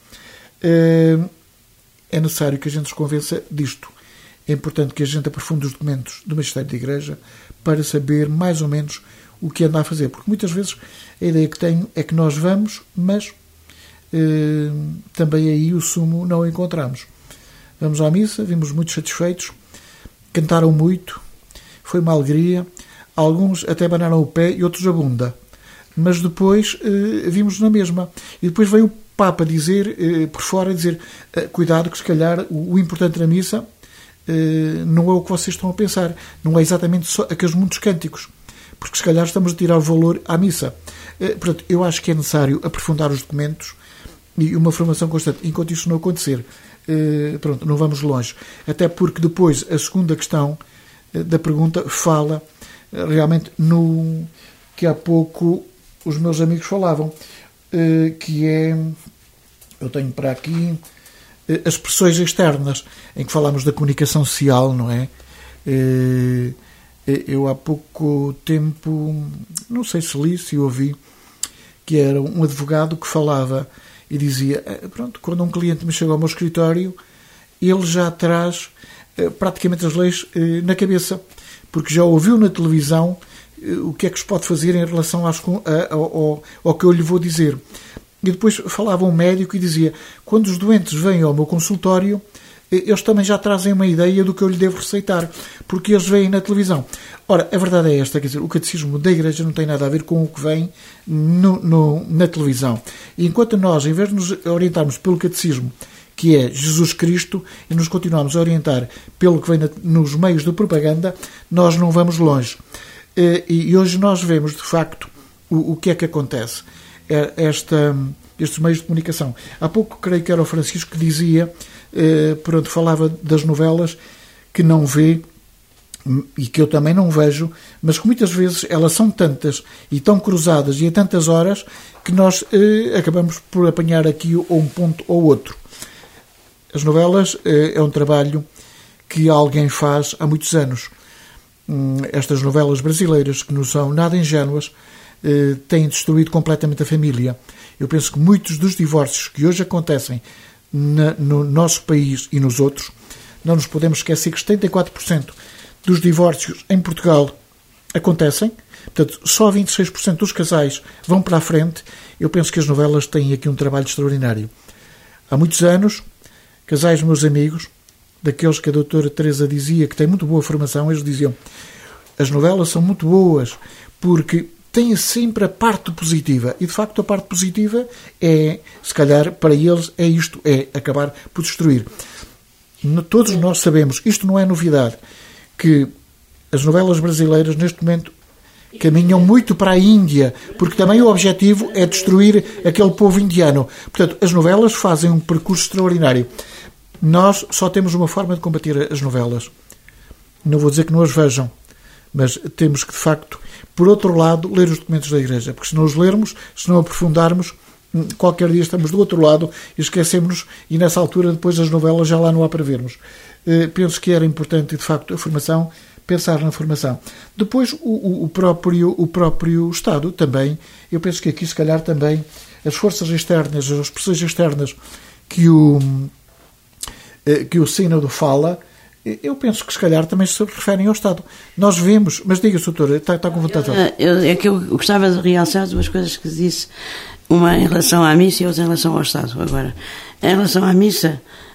É necessário que a gente se convença disto. É importante que a gente aprofunde os documentos do Magistério da Igreja para saber mais ou menos o que anda a fazer. Porque muitas vezes a ideia que tenho é que nós vamos, mas também aí o sumo não o encontramos. Vamos à missa, vimos muito satisfeitos, cantaram muito, foi uma alegria, alguns até banaram o pé e outros a bunda. Mas depois vimos na mesma. E depois veio o Papa dizer, por fora, dizer cuidado que se calhar o importante na missa não é o que vocês estão a pensar. Não é exatamente só aqueles muitos cânticos. Porque se calhar estamos a tirar o valor à missa. Portanto, eu acho que é necessário aprofundar os documentos e uma formação constante. Enquanto isso não acontecer, pronto, não vamos longe. Até porque depois a segunda questão da pergunta fala realmente no que há pouco os meus amigos falavam, que é, eu tenho para aqui, as pressões externas, em que falamos da comunicação social, não é? Eu há pouco tempo, não sei se li, se ouvi, que era um advogado que falava e dizia, pronto, quando um cliente me chega ao meu escritório, ele já traz praticamente as leis na cabeça, porque já ouviu na televisão o que é que se pode fazer em relação ao que eu lhe vou dizer. E depois falava um médico e dizia, quando os doentes vêm ao meu consultório, eles também já trazem uma ideia do que eu lhe devo receitar, porque eles veem na televisão. Ora, a verdade é esta, quer dizer, o catecismo da Igreja não tem nada a ver com o que vem na televisão. E enquanto nós, em vez de nos orientarmos pelo catecismo, que é Jesus Cristo, e nos continuarmos a orientar pelo que vem nos meios de propaganda, nós não vamos longe. E hoje nós vemos, de facto, o que é que acontece. Estes meios de comunicação. Há pouco, creio que era o Francisco que dizia, falava das novelas que não vê, e que eu também não vejo, mas que muitas vezes elas são tantas e tão cruzadas e a tantas horas que nós acabamos por apanhar aqui ou um ponto ou outro. As novelas é um trabalho que alguém faz há muitos anos. Estas novelas brasileiras, que não são nada ingênuas, têm destruído completamente a família. Eu penso que muitos dos divórcios que hoje acontecem no nosso país e nos outros, não nos podemos esquecer que 74% dos divórcios em Portugal acontecem. Portanto, só 26% dos casais vão para a frente. Eu penso que as novelas têm aqui um trabalho extraordinário. Há muitos anos, casais meus amigos, daqueles que a doutora Teresa dizia que têm muito boa formação, eles diziam: as novelas são muito boas porque têm sempre a parte positiva. E, de facto, a parte positiva é, se calhar, para eles, é isto, é acabar por destruir. Todos nós sabemos, isto não é novidade, que as novelas brasileiras, neste momento, caminham muito para a Índia, porque também o objetivo é destruir aquele povo indiano. Portanto, as novelas fazem um percurso extraordinário. Nós só temos uma forma de combater as novelas. Não vou dizer que não as vejam, mas temos que, de facto, por outro lado, ler os documentos da Igreja, porque se não os lermos, se não aprofundarmos, qualquer dia estamos do outro lado e esquecemos-nos, e nessa altura depois as novelas já lá não há para vermos. Penso que era importante, de facto, a formação, pensar na formação. Depois, o próprio Estado também, eu penso que aqui, se calhar, também as forças externas, as pressões externas que o Sínodo fala, eu penso que, se calhar, também se referem ao Estado. Nós vemos, mas diga-se, doutora, está com vontade. É que eu gostava de realçar duas coisas que disse, uma em relação à missa e outra em relação ao Estado. Agora, em relação à missa,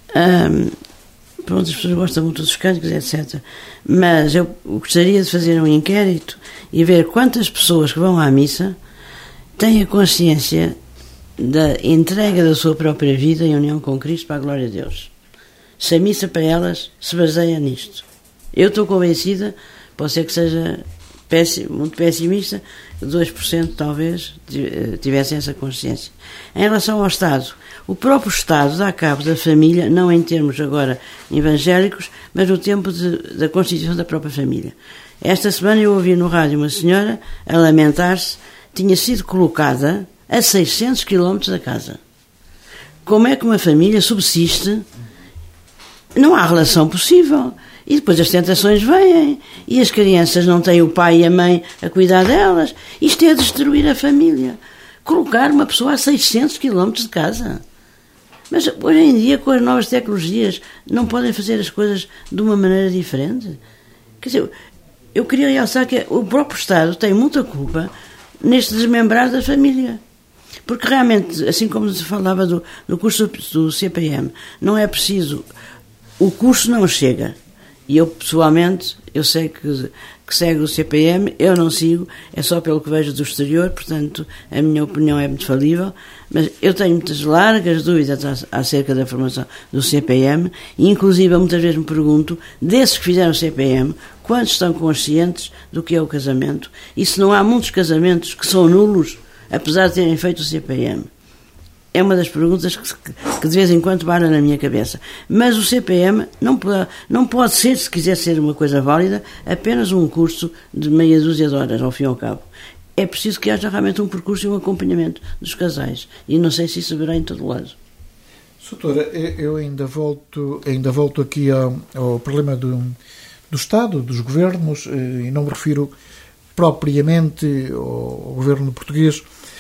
pronto, as pessoas gostam muito dos cânticos, etc. Mas eu gostaria de fazer um inquérito e ver quantas pessoas que vão à missa têm a consciência da entrega da sua própria vida em união com Cristo para a glória de Deus. Se a missa para elas se baseia nisto. Eu estou convencida, pode ser que seja muito pessimista, 2% talvez tivessem essa consciência. Em relação ao Estado, o próprio Estado dá cabo da família, não em termos agora evangélicos, mas no tempo da constituição da própria família. Esta semana eu ouvi no rádio uma senhora a lamentar-se, tinha sido colocada a 600 km da casa. Como é que uma família subsiste? Não há relação possível. E depois as tentações vêm. E as crianças não têm o pai e a mãe a cuidar delas. Isto é destruir a família. Colocar uma pessoa a 600 km de casa. Mas hoje em dia, com as novas tecnologias, não podem fazer as coisas de uma maneira diferente? Quer dizer, eu queria realçar que o próprio Estado tem muita culpa neste desmembrar da família. Porque realmente, assim como se falava do curso do CPM, não é preciso... O curso não chega. E eu, pessoalmente, eu sei que segue o CPM, eu não sigo, é só pelo que vejo do exterior, portanto, a minha opinião é muito falível, mas eu tenho muitas largas dúvidas acerca da formação do CPM, e inclusive muitas vezes me pergunto, desses que fizeram o CPM, quantos estão conscientes do que é o casamento, e se não há muitos casamentos que são nulos, apesar de terem feito o CPM. É uma das perguntas que de vez em quando param na minha cabeça. Mas o CPM não pode ser, se quiser ser uma coisa válida, apenas um curso de meia dúzia de horas, ao fim e ao cabo. É preciso que haja realmente um percurso e um acompanhamento dos casais. E não sei se isso haverá em todo lado. Doutora, eu ainda volto aqui ao problema do Estado, dos governos, e não me refiro propriamente ao governo português,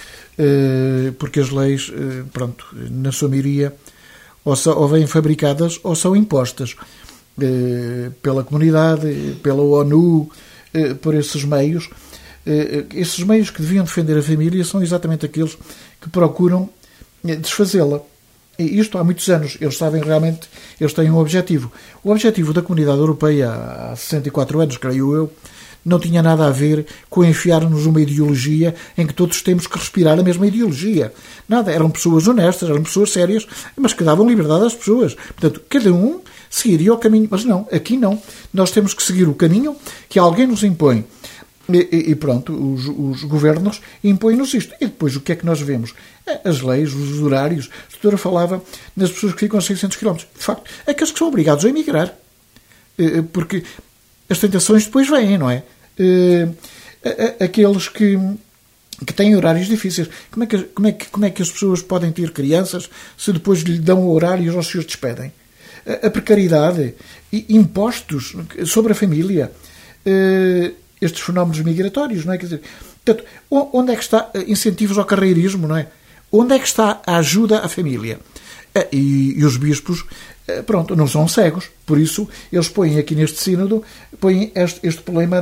porque as leis, pronto, na sua maioria, ou vêm fabricadas ou são impostas pela comunidade, pela ONU, por esses meios. Esses meios que deviam defender a família são exatamente aqueles que procuram desfazê-la. E isto há muitos anos. Eles sabem realmente, eles têm um objetivo. O objetivo da Comunidade Europeia, há 64 anos, creio eu, não tinha nada a ver com enfiar-nos uma ideologia em que todos temos que respirar a mesma ideologia. Nada, eram pessoas honestas, eram pessoas sérias, mas que davam liberdade às pessoas. Portanto, cada um seguiria o caminho. Mas não, aqui não. Nós temos que seguir o caminho que alguém nos impõe. E pronto, os governos impõem-nos isto. E depois o que é que nós vemos? As leis, os horários. A doutora falava nas pessoas que ficam a 600 km. De facto, aqueles que são obrigados a emigrar. Porque as tentações depois vêm, não é? Aqueles que têm horários difíceis. Como é que as pessoas podem ter crianças se depois lhe dão horários ou se os despedem? A precariedade, impostos sobre a família, estes fenómenos migratórios, não é? Quer dizer, portanto, onde é que está incentivos ao carreirismo, não é? Onde é que está a ajuda à família? E os bispos, pronto, não são cegos, por isso eles põem aqui neste sínodo, põem este problema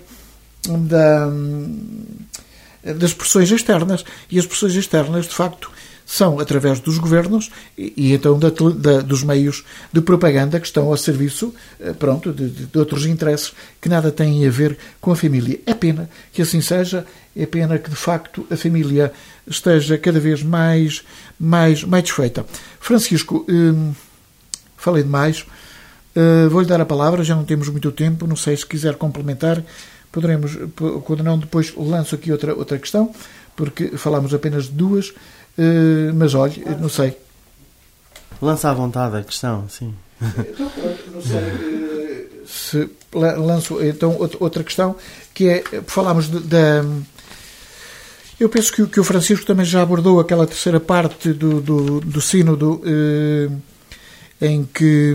das pressões externas. E as pressões externas, de facto, são através dos governos e então dos meios de propaganda que estão ao serviço, pronto, de outros interesses que nada têm a ver com a família. É pena que assim seja, é pena que, de facto, a família esteja cada vez mais desfeita. Francisco, falei demais, vou-lhe dar a palavra, já não temos muito tempo, não sei se quiser complementar, poderemos, quando não, depois lanço aqui outra questão, porque falámos apenas de duas, mas olhe, não sei. Lança à vontade a questão, sim. Então, não sei se lanço então outra questão, que é, falámos eu penso que o Francisco também já abordou aquela terceira parte do sínodo em que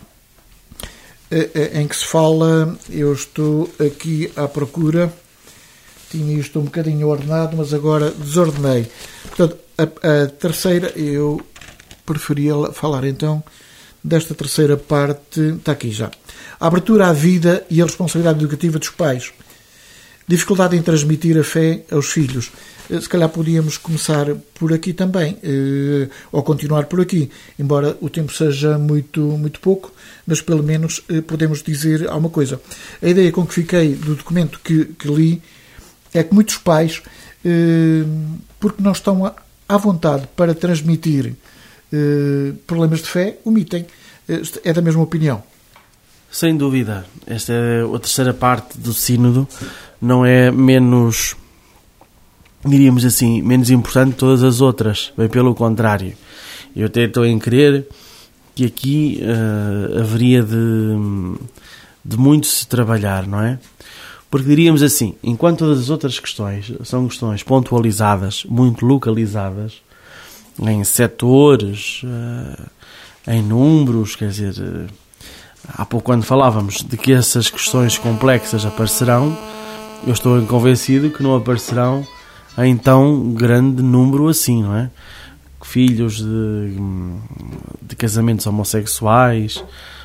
se fala, eu estou aqui à procura, tinha isto um bocadinho ordenado, mas agora desordenei. Portanto, a terceira, eu preferia falar então desta terceira parte, está aqui já. A abertura à vida e a responsabilidade educativa dos pais. Dificuldade em transmitir a fé aos filhos. Se calhar podíamos começar por aqui também, ou continuar por aqui, embora o tempo seja muito pouco, mas pelo menos podemos dizer alguma coisa. A ideia com que fiquei do documento que li é que muitos pais, porque não estão à vontade para transmitir problemas de fé, omitem. É da mesma opinião? Sem dúvida. Esta é a terceira parte do sínodo. Não é menos, diríamos assim, menos importante que todas as outras. Bem pelo contrário. Eu até estou em crer que aqui haveria de muito se trabalhar, não é? Porque diríamos assim, enquanto todas as outras questões são questões pontualizadas, muito localizadas, em setores, em números, quer dizer, há pouco quando falávamos de que essas questões complexas aparecerão, eu estou convencido que não aparecerão em tão grande número assim, não é? Filhos de casamentos homossexuais,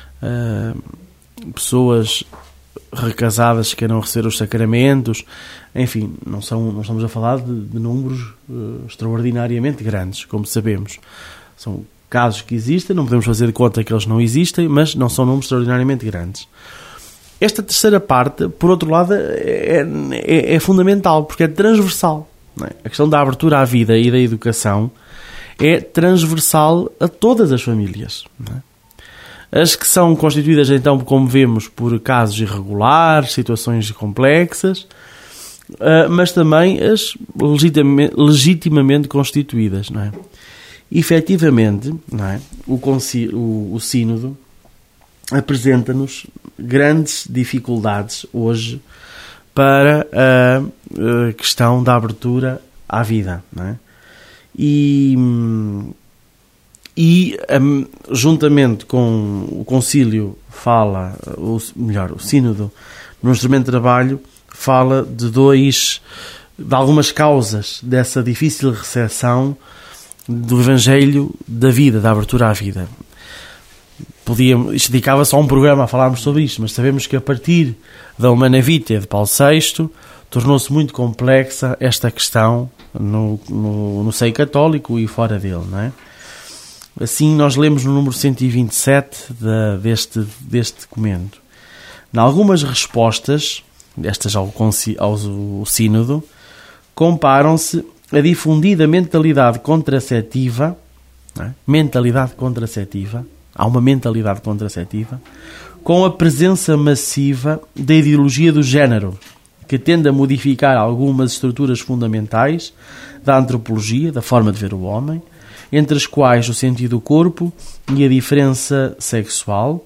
pessoas recasadas que queiram receber os sacramentos, enfim, não estamos a falar de números extraordinariamente grandes, como sabemos. São casos que existem, não podemos fazer de conta que eles não existem, mas não são números extraordinariamente grandes. Esta terceira parte, por outro lado, é fundamental, porque é transversal. Não é? A questão da abertura à vida e da educação é transversal a todas as famílias. Não é? As que são constituídas, então, como vemos, por casos irregulares, situações complexas, mas também as legitimamente constituídas. Não é? Efetivamente, não é? O sínodo apresenta-nos grandes dificuldades hoje para a questão da abertura à vida, não é? E juntamente com o concílio o sínodo, no instrumento de trabalho, fala de algumas causas dessa difícil recepção do Evangelho da vida, da abertura à vida. Isto dedicava só um programa a falarmos sobre isto, mas sabemos que a partir da Humana Vitae de Paulo VI tornou-se muito complexa esta questão no seio católico e fora dele, não é? Assim, nós lemos no número 127 deste documento. Em algumas respostas, destas ao sínodo, comparam-se a difundida mentalidade contraceptiva, não é? Há uma mentalidade contraceptiva, com a presença massiva da ideologia do género, que tende a modificar algumas estruturas fundamentais da antropologia, da forma de ver o homem, entre as quais o sentido do corpo e a diferença sexual,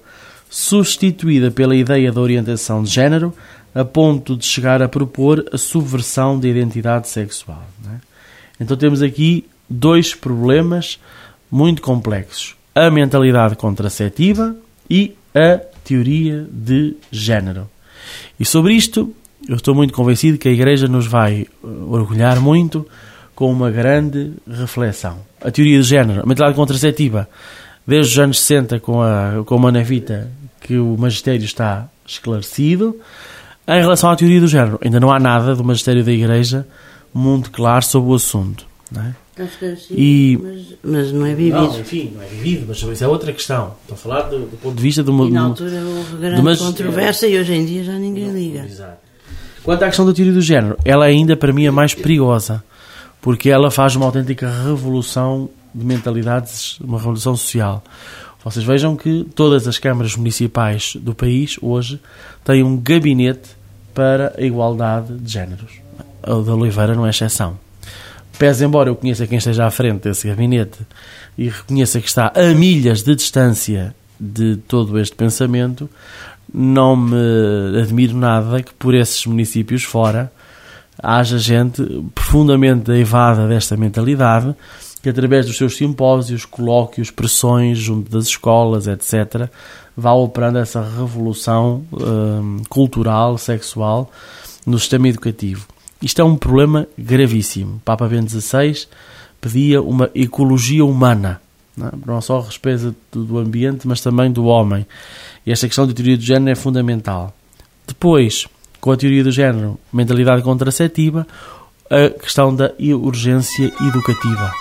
substituída pela ideia da orientação de género, a ponto de chegar a propor a subversão da identidade sexual. Não é? Então temos aqui dois problemas muito complexos: a mentalidade contraceptiva e a teoria de género. E sobre isto, eu estou muito convencido que a Igreja nos vai orgulhar muito com uma grande reflexão. A teoria de género, a mentalidade contraceptiva, desde os anos 60 com a Manavita, que o magistério está esclarecido. Em relação à teoria do género, ainda não há nada do magistério da Igreja muito claro sobre o assunto. Não é? Mas não é vivido. Não, enfim, não é vivido, mas isso é outra questão. Estou a falar do ponto de vista de uma... E na altura houve grande controvérsia e hoje em dia já ninguém liga. Exato. Quanto à questão da teoria do género, ela ainda para mim é mais perigosa, porque ela faz uma autêntica revolução de mentalidades, uma revolução social. Vocês vejam que todas as câmaras municipais do país hoje têm um gabinete para a igualdade de géneros. A da Oliveira não é exceção. Pese embora eu conheça quem esteja à frente desse gabinete e reconheça que está a milhas de distância de todo este pensamento, não me admiro nada que por esses municípios fora haja gente profundamente aivada desta mentalidade, que através dos seus simpósios, colóquios, pressões junto das escolas, etc., vá operando essa revolução cultural, sexual no sistema educativo. Isto é um problema gravíssimo. O Papa Bento XVI pedia uma ecologia humana, não só a respeito do ambiente, mas também do homem. E esta questão da teoria do género é fundamental. Depois, com a teoria do género, mentalidade contraceptiva, a questão da urgência educativa.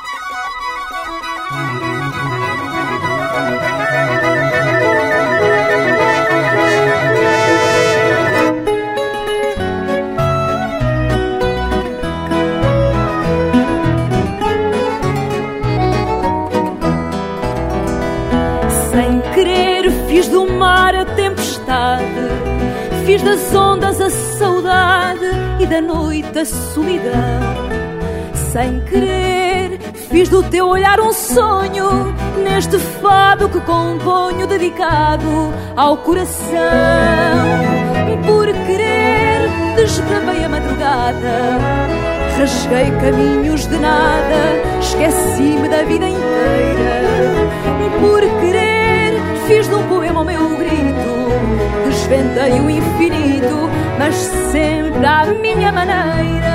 Sem querer fiz do mar a tempestade, fiz das ondas a saudade e da noite a solidão. Sem querer fiz do teu olhar um sonho, neste fado que componho dedicado ao coração. Por querer desbravei a madrugada, rasguei caminhos de nada, esqueci-me da vida inteira. Por querer fiz de um poema o meu grito, desvendei o infinito, mas sempre à minha maneira.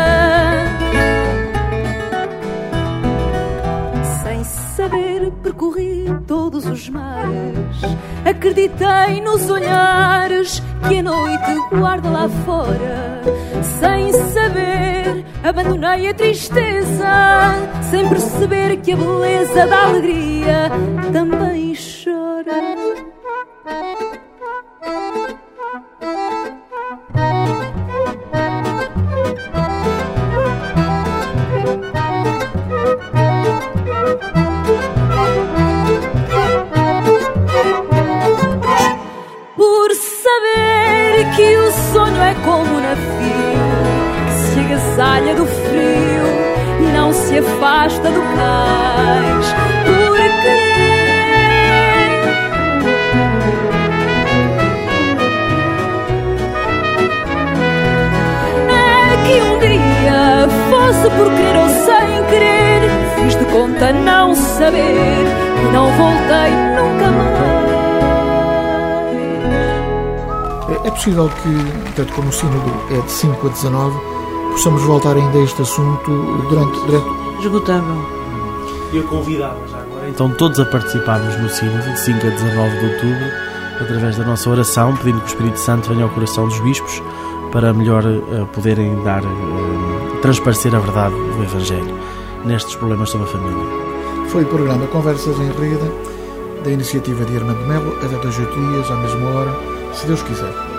Sem saber percorri todos os mares, acreditei nos olhares que a noite guarda lá fora. Sem saber abandonei a tristeza, sem perceber que a beleza da alegria também chora. Por saber que o sonho é como um navio que se agasalha do frio e não se afasta do cais. Por querer é que um dia, fosse por querer ou sem querer, fiz de conta não saber e não voltei nunca mais. É possível que, tanto como o sínodo é de 5 a 19, possamos voltar ainda a este assunto durante... Esgotável. Eu convidava já agora, então, todos a participarmos no sínodo de 5 a 19 de outubro, através da nossa oração, pedindo que o Espírito Santo venha ao coração dos bispos para melhor poderem dar, transparecer a verdade do Evangelho nestes problemas sobre a família. Foi o programa Conversas em Rede, da iniciativa de Armando Melo, até 2 dias, à mesma hora, se Deus quiser.